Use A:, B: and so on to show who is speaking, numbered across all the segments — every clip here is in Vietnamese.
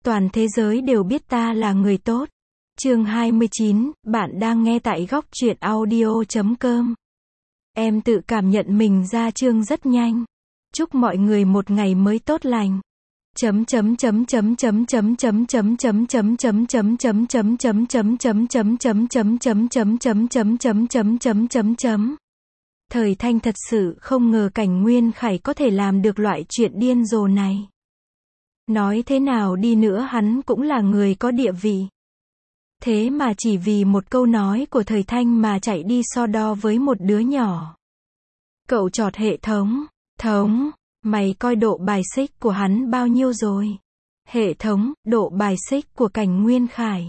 A: Toàn thế giới đều biết ta là người tốt. Chương 29, bạn đang nghe tại góc truyện audio.com. Em tự cảm nhận mình ra chương rất nhanh. Chúc mọi người một ngày mới tốt lành. Thời Thanh thật sự không ngờ Cảnh Nguyên Khải có thể làm được loại chuyện điên rồ này. Nói thế nào đi nữa hắn cũng là người có địa vị. Thế mà chỉ vì một câu nói của Thời Thanh mà chạy đi so đo với một đứa nhỏ. Cậu chọt hệ thống. Mày coi độ bài xích của hắn bao nhiêu rồi? Hệ thống, độ bài xích của Cảnh Nguyên Khải.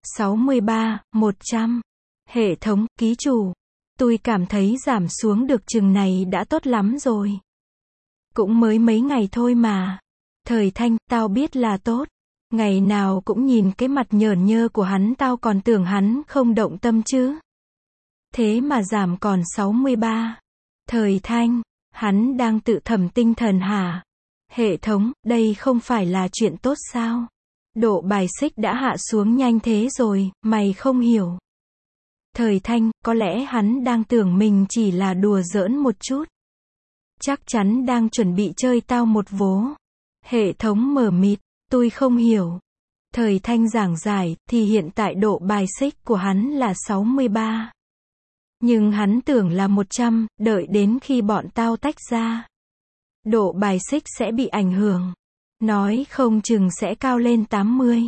A: 63, 100. Hệ thống, ký chủ. Tôi cảm thấy giảm xuống được chừng này đã tốt lắm rồi. Cũng mới mấy ngày thôi mà. Thời Thanh, tao biết là tốt. Ngày nào cũng nhìn cái mặt nhởn nhơ của hắn tao còn tưởng hắn không động tâm chứ. Thế mà giảm còn 63. Thời Thanh, hắn đang tự thẩm tinh thần hả? Hệ thống, đây không phải là chuyện tốt sao? Độ bài xích đã hạ xuống nhanh thế rồi, mày không hiểu. Thời Thanh, có lẽ hắn đang tưởng mình chỉ là đùa giỡn một chút. Chắc chắn đang chuẩn bị chơi tao một vố. Hệ thống mờ mịt, tôi không hiểu. Thời Thanh giảng giải, thì hiện tại độ bài xích của hắn là 63. Nhưng hắn tưởng là 100, đợi đến khi bọn tao tách ra. Độ bài xích sẽ bị ảnh hưởng. Nói không chừng sẽ cao lên 80,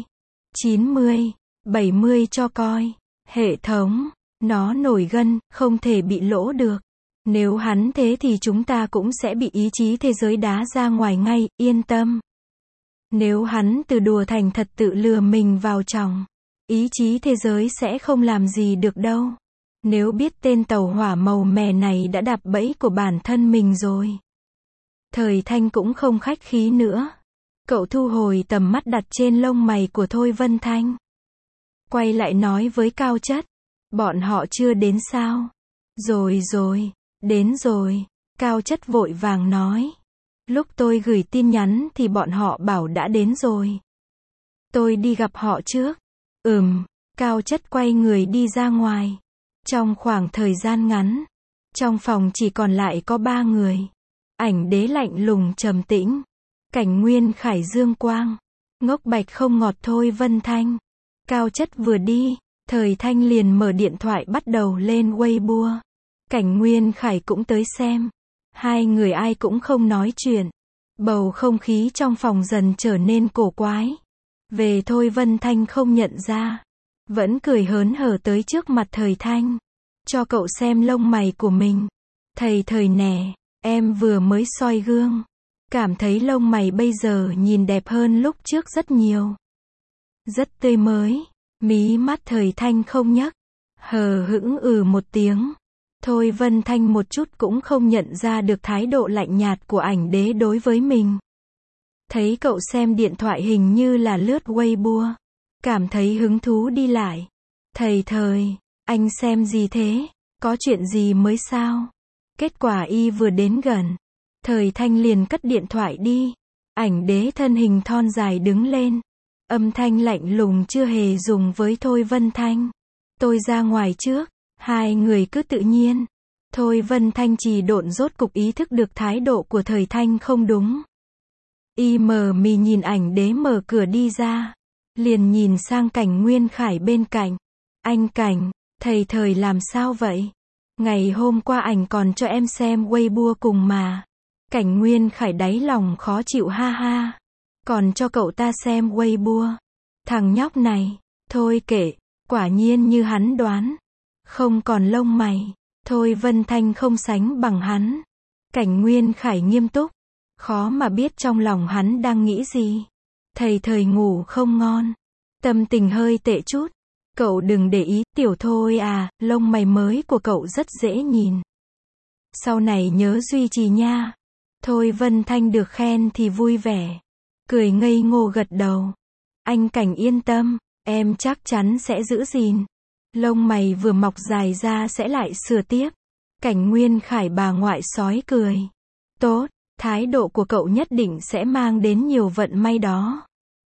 A: 90, 70 cho coi. Hệ thống, nó nổi gân, không thể bị lỗ được. Nếu hắn thế thì chúng ta cũng sẽ bị ý chí thế giới đá ra ngoài ngay, yên tâm. Nếu hắn từ đùa thành thật tự lừa mình vào chồng, ý chí thế giới sẽ không làm gì được đâu. Nếu biết tên tàu hỏa màu mè này đã đạp bẫy của bản thân mình rồi. Thời Thanh cũng không khách khí nữa. Cậu thu hồi tầm mắt đặt trên lông mày của Thôi Vân Thanh. Quay lại nói với Cao Chất. Bọn họ chưa đến sao? Rồi, đến rồi. Cao Chất vội vàng nói. Lúc tôi gửi tin nhắn thì bọn họ bảo đã đến rồi. Tôi đi gặp họ trước. Cao Chất quay người đi ra ngoài. Trong khoảng thời gian ngắn, trong phòng chỉ còn lại có 3 người. Ảnh Đế lạnh lùng trầm tĩnh. Cảnh Nguyên Khải dương quang. Ngốc Bạch không ngọt Thôi Vân Thanh. Cao Chất vừa đi, Thời Thanh liền mở điện thoại bắt đầu lên Weibo. Cảnh Nguyên Khải cũng tới xem. Hai người ai cũng không nói chuyện. Bầu không khí trong phòng dần trở nên cổ quái. Về Thôi Vân Thanh không nhận ra. Vẫn cười hớn hở tới trước mặt Thời Thanh. Cho cậu xem lông mày của mình. Thời nè, em vừa mới soi gương. Cảm thấy lông mày bây giờ nhìn đẹp hơn lúc trước rất nhiều. Rất tươi mới. Mí mắt Thời Thanh không nhấc. Hờ hững một tiếng. Thôi Vân Thanh một chút cũng không nhận ra được thái độ lạnh nhạt của Ảnh Đế đối với mình. Thấy cậu xem điện thoại hình như là lướt Weibo. Cảm thấy hứng thú đi lại. Thời, anh xem gì thế? Có chuyện gì mới sao? Kết quả y vừa đến gần. Thời Thanh liền cất điện thoại đi. Ảnh Đế thân hình thon dài đứng lên. Âm thanh lạnh lùng chưa hề dùng với Thôi Vân Thanh. Tôi ra ngoài trước. Hai người cứ tự nhiên. Thôi Vân Thanh trì độn rốt cục ý thức được thái độ của Thời Thanh không đúng. Y mờ mì nhìn Ảnh Đế mở cửa đi ra. Liền nhìn sang Cảnh Nguyên Khải bên cạnh. Anh Cảnh, thời làm sao vậy? Ngày hôm qua ảnh còn cho em xem Weibo cùng mà. Cảnh Nguyên Khải đáy lòng khó chịu ha ha. Còn cho cậu ta xem Weibo. Thằng nhóc này, thôi kệ, quả nhiên như hắn đoán. Không còn lông mày. Thôi Vân Thanh không sánh bằng hắn. Cảnh Nguyên Khải nghiêm túc. Khó mà biết trong lòng hắn đang nghĩ gì. Thời ngủ không ngon. Tâm tình hơi tệ chút. Cậu đừng để ý, tiểu Thôi à, lông mày mới của cậu rất dễ nhìn. Sau này nhớ duy trì nha. Thôi Vân Thanh được khen thì vui vẻ. Cười ngây ngô gật đầu. Anh Cảnh yên tâm, em chắc chắn sẽ giữ gìn. Lông mày vừa mọc dài ra sẽ lại sửa tiếp. Cảnh Nguyên Khải bà ngoại sói cười. Tốt, thái độ của cậu nhất định sẽ mang đến nhiều vận may đó.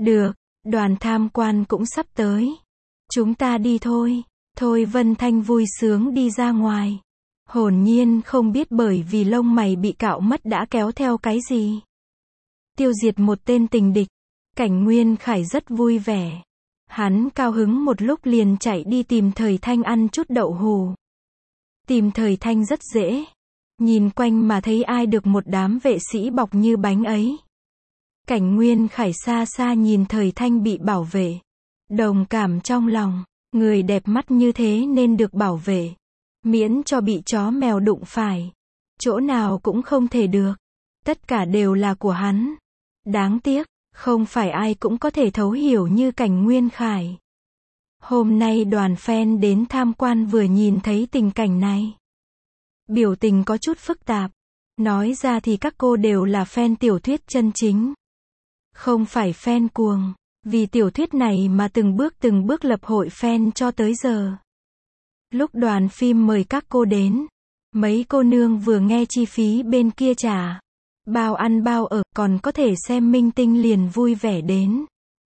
A: Được, đoàn tham quan cũng sắp tới. Chúng ta đi thôi. Thôi Vân Thanh vui sướng đi ra ngoài. Hồn nhiên không biết bởi vì lông mày bị cạo mất đã kéo theo cái gì. Tiêu diệt một tên tình địch. Cảnh Nguyên Khải rất vui vẻ. Hắn cao hứng một lúc liền chạy đi tìm Thời Thanh ăn chút đậu hù. Tìm Thời Thanh rất dễ. Nhìn quanh mà thấy ai được một đám vệ sĩ bọc như bánh ấy. Cảnh Nguyên Khải xa xa nhìn Thời Thanh bị bảo vệ. Đồng cảm trong lòng. Người đẹp mắt như thế nên được bảo vệ. Miễn cho bị chó mèo đụng phải. Chỗ nào cũng không thể được. Tất cả đều là của hắn. Đáng tiếc, không phải ai cũng có thể thấu hiểu như Cảnh Nguyên Khải. Hôm nay đoàn fan đến tham quan vừa nhìn thấy tình cảnh này. Biểu tình có chút phức tạp. Nói ra thì các cô đều là fan tiểu thuyết chân chính. Không phải fan cuồng. Vì tiểu thuyết này mà từng bước lập hội fan cho tới giờ. Lúc đoàn phim mời các cô đến, mấy cô nương vừa nghe chi phí bên kia trả, bao ăn bao ở, còn có thể xem minh tinh liền vui vẻ đến.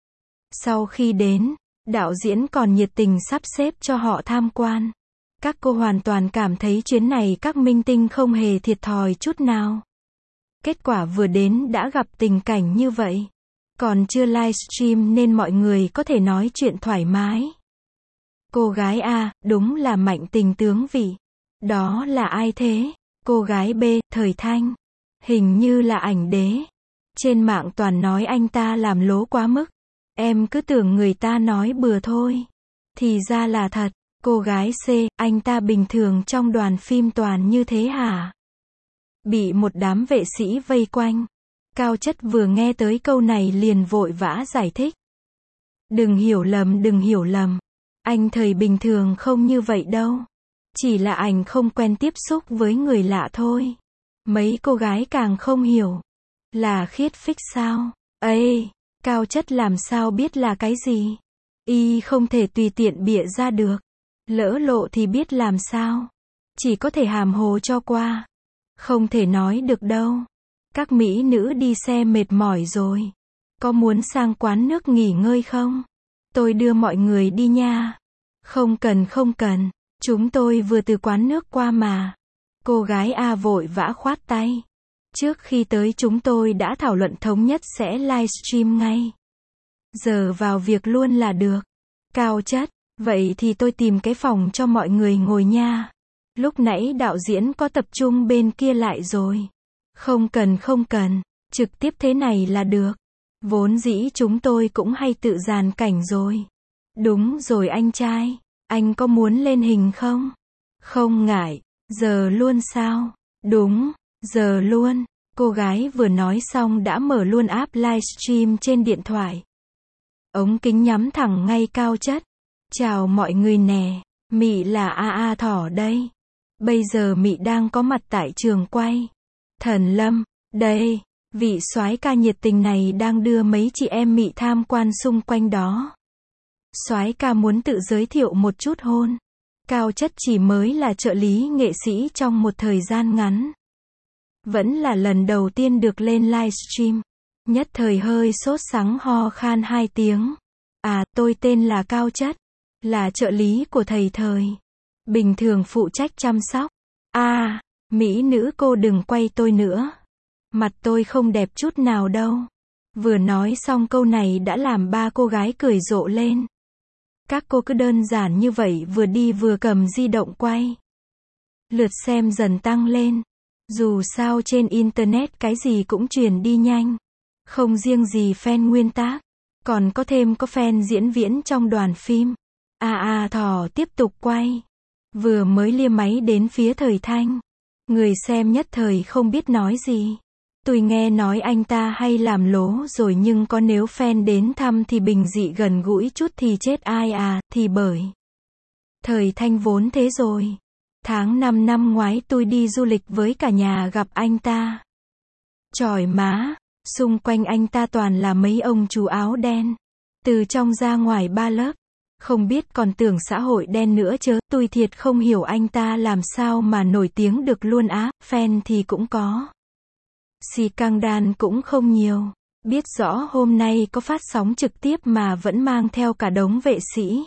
A: Sau khi đến, đạo diễn còn nhiệt tình sắp xếp cho họ tham quan. Các cô hoàn toàn cảm thấy chuyến này các minh tinh không hề thiệt thòi chút nào. Kết quả vừa đến đã gặp tình cảnh như vậy. Còn chưa livestream nên mọi người có thể nói chuyện thoải mái. Cô gái A, đúng là Mạnh Tình tướng vị. Đó là ai thế? Cô gái B, Thời Thanh. Hình như là ảnh đế. Trên mạng toàn nói anh ta làm lố quá mức. Em cứ tưởng người ta nói bừa thôi. Thì ra là thật. Cô gái C, anh ta bình thường trong đoàn phim toàn như thế hả? Bị một đám vệ sĩ vây quanh. Cao Chất vừa nghe tới câu này liền vội vã giải thích. Đừng hiểu lầm. Anh Thời bình thường không như vậy đâu. Chỉ là anh không quen tiếp xúc với người lạ thôi. Mấy cô gái càng không hiểu. Là khiết phích sao? Ê, Cao Chất làm sao biết là cái gì? Y không thể tùy tiện bịa ra được. Lỡ lộ thì biết làm sao? Chỉ có thể hàm hồ cho qua. Không thể nói được đâu. Các mỹ nữ đi xe mệt mỏi rồi. Có muốn sang quán nước nghỉ ngơi không? Tôi đưa mọi người đi nha. Không cần. Chúng tôi vừa từ quán nước qua mà. Cô gái A vội vã khoát tay. Trước khi tới chúng tôi đã thảo luận thống nhất sẽ livestream ngay. Giờ vào việc luôn là được. Cao Chất, vậy thì tôi tìm cái phòng cho mọi người ngồi nha. Lúc nãy đạo diễn có tập trung bên kia lại rồi. Không cần, trực tiếp thế này là được. Vốn dĩ chúng tôi cũng hay tự dàn cảnh rồi. Đúng rồi anh trai, anh có muốn lên hình không? Không ngại, giờ luôn sao? Đúng, giờ luôn. Cô gái vừa nói xong đã mở luôn app livestream trên điện thoại. Ống kính nhắm thẳng ngay Cao Chất. Chào mọi người nè, Mị là AA Thỏ đây. Bây giờ Mị đang có mặt tại trường quay. Thần Lâm, đây, vị soái ca nhiệt tình này đang đưa mấy chị em Mị tham quan xung quanh đó. Soái ca muốn tự giới thiệu một chút hôn. Cao Chất chỉ mới là trợ lý nghệ sĩ trong một thời gian ngắn. Vẫn là lần đầu tiên được lên livestream. Nhất thời hơi sốt sắng ho khan 2 tiếng. À, tôi tên là Cao Chất. Là trợ lý của thầy Thời. Bình thường phụ trách chăm sóc. À, mỹ nữ cô đừng quay tôi nữa. Mặt tôi không đẹp chút nào đâu. Vừa nói xong câu này đã làm 3 cô gái cười rộ lên. Các cô cứ đơn giản như vậy vừa đi vừa cầm di động quay. Lượt xem dần tăng lên. Dù sao trên internet cái gì cũng truyền đi nhanh. Không riêng gì fan nguyên tác. Còn có thêm có fan diễn viễn trong đoàn phim. Thỏ tiếp tục quay. Vừa mới lia máy đến phía Thời Thanh. Người xem nhất thời không biết nói gì. Tôi nghe nói anh ta hay làm lố rồi nhưng có nếu fan đến thăm thì bình dị gần gũi chút thì chết ai à, thì bởi. Thời Thanh vốn thế rồi. Tháng 5 năm ngoái tôi đi du lịch với cả nhà gặp anh ta. Chỏi má, xung quanh anh ta toàn là mấy ông chú áo đen. Từ trong ra ngoài 3 lớp. Không biết còn tưởng xã hội đen nữa chớ, tôi thiệt không hiểu anh ta làm sao mà nổi tiếng được luôn á, fan thì cũng có. Scandal cũng không nhiều. Biết rõ hôm nay có phát sóng trực tiếp mà vẫn mang theo cả đống vệ sĩ.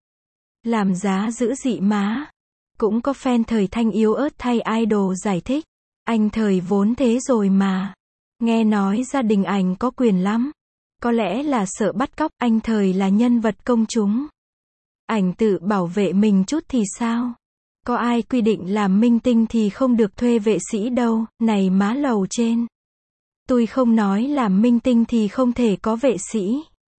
A: Làm giá dữ dị má. Cũng có fan Thời Thanh yếu ớt thay idol giải thích. Anh Thời vốn thế rồi mà. Nghe nói gia đình ảnh có quyền lắm. Có lẽ là sợ bắt cóc, anh Thời là nhân vật công chúng. Ảnh tự bảo vệ mình chút thì sao? Có ai quy định làm minh tinh thì không được thuê vệ sĩ đâu, này má lầu trên. Tôi không nói làm minh tinh thì không thể có vệ sĩ.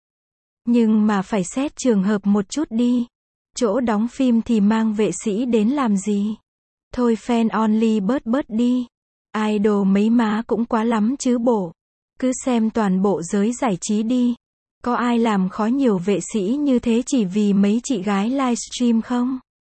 A: Nhưng mà phải xét trường hợp một chút đi. Chỗ đóng phim thì mang vệ sĩ đến làm gì? Thôi fan only bớt đi. Idol mấy má cũng quá lắm chứ bộ. Cứ xem toàn bộ giới giải trí đi. Có ai làm khó nhiều vệ sĩ như thế chỉ vì mấy chị gái livestream không?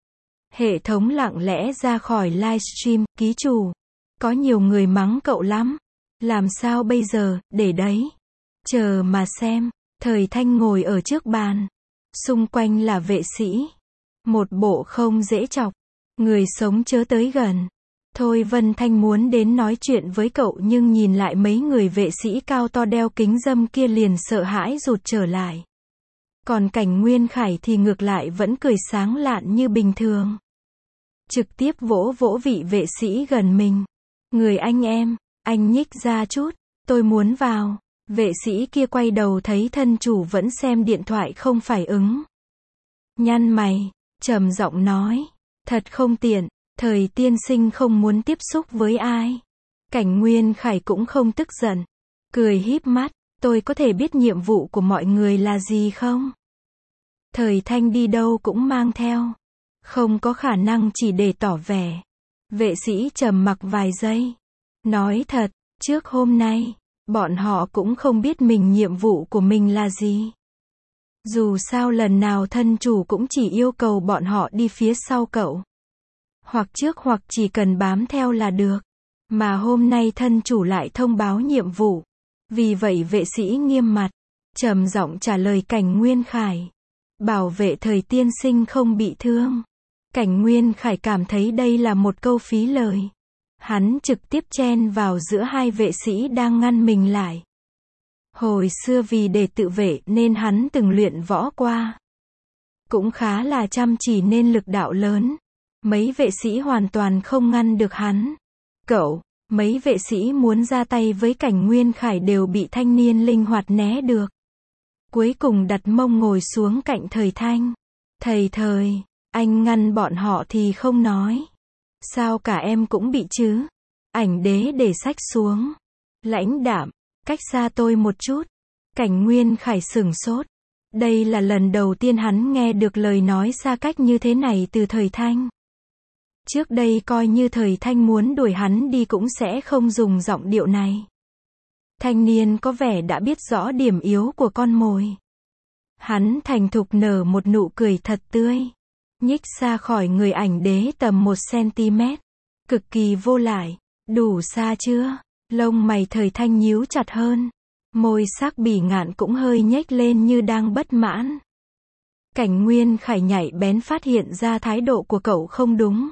A: Hệ thống lặng lẽ ra khỏi livestream, ký chủ. Có nhiều người mắng cậu lắm. Làm sao bây giờ, để đấy. Chờ mà xem. Thời Thanh ngồi ở trước bàn. Xung quanh là vệ sĩ. Một bộ không dễ chọc. Người sống chớ tới gần. Thôi Vân Thanh muốn đến nói chuyện với cậu nhưng nhìn lại mấy người vệ sĩ cao to đeo kính râm kia liền sợ hãi rụt trở lại. Còn Cảnh Nguyên Khải thì ngược lại vẫn cười sáng lạn như bình thường. Trực tiếp vỗ vỗ vị vệ sĩ gần mình. Người anh em, anh nhích ra chút, tôi muốn vào. Vệ sĩ kia quay đầu thấy thân chủ vẫn xem điện thoại không phải ứng. Nhăn mày, trầm giọng nói, thật không tiện. Thời tiên sinh không muốn tiếp xúc với ai. Cảnh Nguyên Khải cũng không tức giận. Cười híp mắt, tôi có thể biết nhiệm vụ của mọi người là gì không? Thời Thanh đi đâu cũng mang theo. Không có khả năng chỉ để tỏ vẻ. Vệ sĩ trầm mặc vài giây. Nói thật, trước hôm nay, bọn họ cũng không biết mình nhiệm vụ của mình là gì. Dù sao lần nào thân chủ cũng chỉ yêu cầu bọn họ đi phía sau cậu. Hoặc trước hoặc chỉ cần bám theo là được. Mà hôm nay thân chủ lại thông báo nhiệm vụ. Vì vậy vệ sĩ nghiêm mặt, trầm giọng trả lời Cảnh Nguyên Khải. Bảo vệ Thời tiên sinh không bị thương. Cảnh Nguyên Khải cảm thấy đây là một câu phí lời. Hắn trực tiếp chen vào giữa hai vệ sĩ đang ngăn mình lại. Hồi xưa vì để tự vệ nên hắn từng luyện võ qua. Cũng khá là chăm chỉ nên lực đạo lớn. Mấy vệ sĩ hoàn toàn không ngăn được hắn. Cậu, mấy vệ sĩ muốn ra tay với Cảnh Nguyên Khải đều bị thanh niên linh hoạt né được. Cuối cùng đặt mông ngồi xuống cạnh Thời Thanh. Thời, anh ngăn bọn họ thì không nói. Sao cả em cũng bị chứ? Ảnh đế để sách xuống. Lãnh đạm, cách xa tôi một chút. Cảnh Nguyên Khải sửng sốt. Đây là lần đầu tiên hắn nghe được lời nói xa cách như thế này từ Thời Thanh. Trước đây coi như Thời Thanh muốn đuổi hắn đi cũng sẽ không dùng giọng điệu này. Thanh niên có vẻ đã biết rõ điểm yếu của con mồi. Hắn thành thục nở một nụ cười thật tươi. Nhích xa khỏi người ảnh đế tầm 1 cm. Cực kỳ vô lại. Đủ xa chưa? Lông mày Thời Thanh nhíu chặt hơn. Môi sắc bỉ ngạn cũng hơi nhếch lên như đang bất mãn. Cảnh Nguyên Khải nhạy bén phát hiện ra thái độ của cậu không đúng.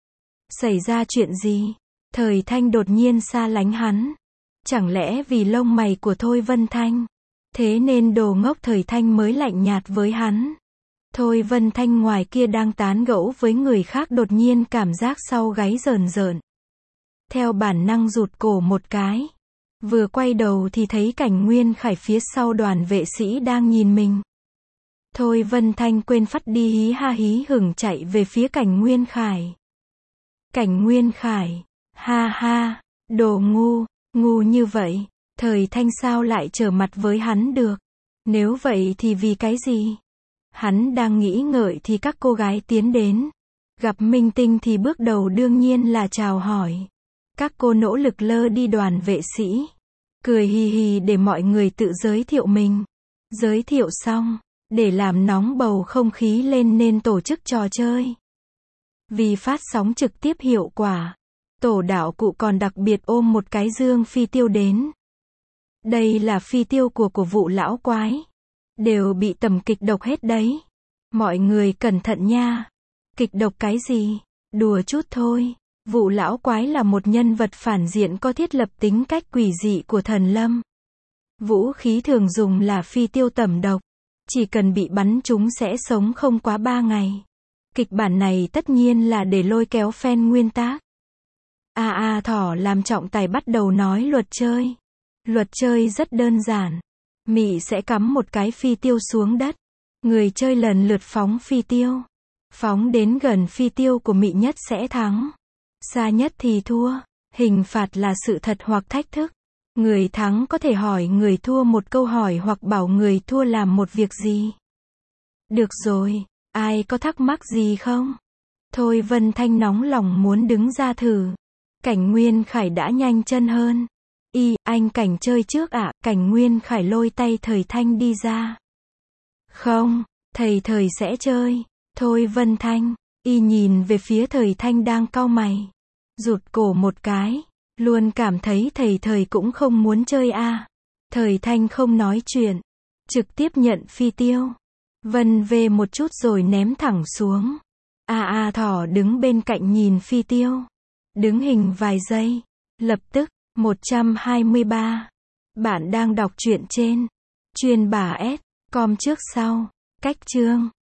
A: Xảy ra chuyện gì? Thời Thanh đột nhiên xa lánh hắn. Chẳng lẽ vì lông mày của Thôi Vân Thanh? Thế nên đồ ngốc Thời Thanh mới lạnh nhạt với hắn. Thôi Vân Thanh ngoài kia đang tán gẫu với người khác đột nhiên cảm giác sau gáy rờn rợn. Theo bản năng rụt cổ một cái. Vừa quay đầu thì thấy Cảnh Nguyên Khải phía sau đoàn vệ sĩ đang nhìn mình. Thôi Vân Thanh quên phắt đi hí ha hí hửng chạy về phía Cảnh Nguyên Khải. Cảnh Nguyên Khải, ha ha, đồ ngu như vậy, Thời Thanh sao lại trở mặt với hắn được? Nếu vậy thì vì cái gì? Hắn đang nghĩ ngợi thì các cô gái tiến đến. Gặp minh tinh thì bước đầu đương nhiên là chào hỏi. Các cô nỗ lực lơ đi đoàn vệ sĩ. Cười hì hì để mọi người tự giới thiệu mình. Giới thiệu xong, để làm nóng bầu không khí lên nên tổ chức trò chơi. Vì phát sóng trực tiếp hiệu quả, tổ đạo cụ còn đặc biệt ôm một cái dương phi tiêu đến. Đây là phi tiêu của vụ lão quái. Đều bị tẩm kịch độc hết đấy. Mọi người cẩn thận nha. Kịch độc cái gì? Đùa chút thôi. Vụ lão quái là một nhân vật phản diện có thiết lập tính cách quỷ dị của thần Lâm. Vũ khí thường dùng là phi tiêu tẩm độc. Chỉ cần bị bắn trúng sẽ sống không quá 3 ngày. Kịch bản này tất nhiên là để lôi kéo fan nguyên tác. Thỏ làm trọng tài bắt đầu nói luật chơi. Luật chơi rất đơn giản. Mị sẽ cắm một cái phi tiêu xuống đất. Người chơi lần lượt phóng phi tiêu. Phóng đến gần phi tiêu của Mị nhất sẽ thắng. Xa nhất thì thua. Hình phạt là sự thật hoặc thách thức. Người thắng có thể hỏi người thua một câu hỏi hoặc bảo người thua làm một việc gì. Được rồi, ai có thắc mắc gì không? Thôi Vân Thanh nóng lòng muốn đứng ra thử. Cảnh Nguyên Khải đã nhanh chân hơn. Anh Cảnh chơi trước ạ. Cảnh Nguyên Khải lôi tay Thời Thanh đi ra. Không, Thời sẽ chơi. Thôi Vân Thanh. Nhìn về phía Thời Thanh đang cau mày. Rụt cổ một cái. Luôn cảm thấy Thời cũng không muốn chơi à. Thời Thanh không nói chuyện. Trực tiếp nhận phi tiêu. Vân về một chút rồi ném thẳng xuống. Thỏ đứng bên cạnh nhìn phi tiêu. Đứng hình vài giây. Lập tức, 123. Bạn đang đọc truyện trên Chuyên Bà S. Com trước sau. Cách chương.